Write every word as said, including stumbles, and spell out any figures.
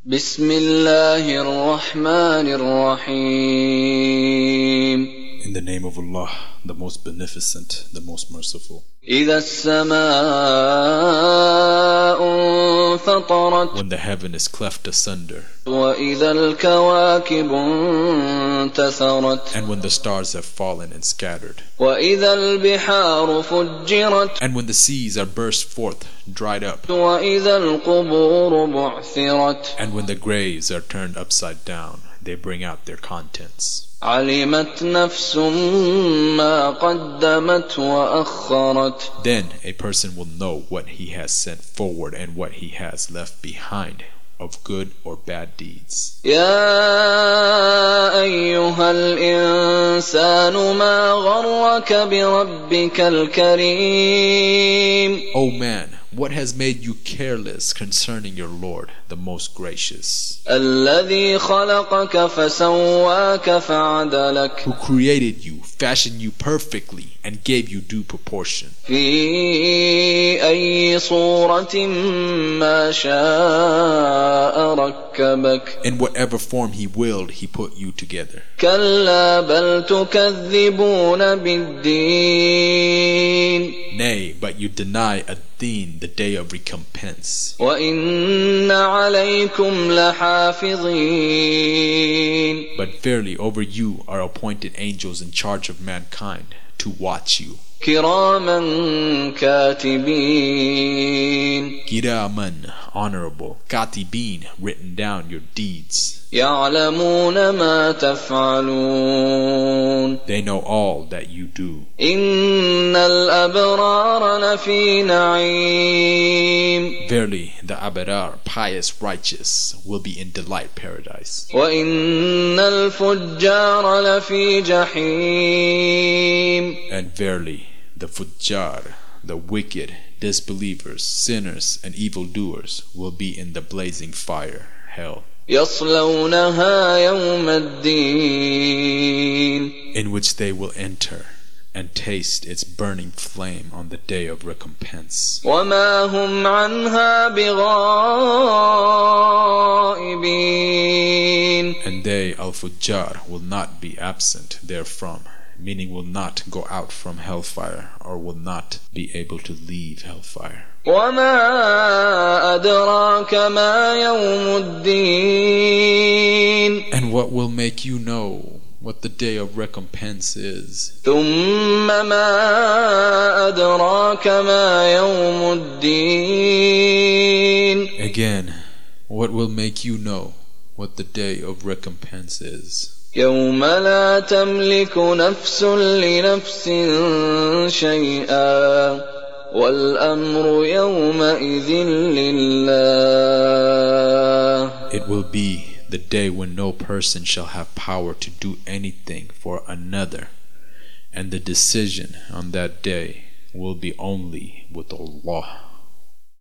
بسم الله الرحمن الرحيم. In the name of Allah, the most beneficent, the most merciful. إذا السماء انفطرت When the heaven is cleft asunder, وإذا الكواكب انتثرت and when the stars have fallen and scattered, وإذا البحار فجرت and when the seas are burst forth, dried up, وإذا القبور بعثرت and when the graves are turned upside down, they bring out their contents. علمت نفس ما قدمت وأخرت. Then a person will know what he has sent forward and what he has left behind of good or bad deeds. يا أيها الإنسان ما غرك بربك الكريم. O man, what has made you careless concerning your Lord, the most gracious, الذي خلقك فسواك فعدلك. who created you, fashioned you perfectly, and gave you due proportion, في أي صورة ما شاء ركبك. in whatever form he willed, he put you together. كلا بل تكذبون بالدين. Nay, but you deny ad-din, the day of recompense. وإن عليكم لحافظين. But verily over you are appointed angels in charge of mankind to watch you. كراما كاتبين. Kiraman, honorable, katibin, written down your deeds. يعلمون ما تفعلون. They know all that you do. إن الأبرار لفي نعيم. Verily, the abrar, pious, righteous, will be in delight paradise. وإن الفجار لفي جحيم. And verily, the fujjar, the wicked, disbelievers, sinners, and evildoers will be in the blazing fire, hell, يصلونها يوم الدين. in which they will enter and taste its burning flame on the day of recompense. وما هم عنها بغائبين. And they, al-fujjar, will not be absent therefrom, meaning will not go out from hellfire or will not be able to leave hellfire. وما أدراك ما يوم الدين. And what will make you know what the day of recompense is? ثم ما أدراك ما يوم الدين. Again, what will make you know what the day of recompense is? يوم لا تملك نفس لنفس شيئا والأمر يومئذ لله. It will be the day when no person shall have power to do anything for another, and the decision on that day will be only with Allah.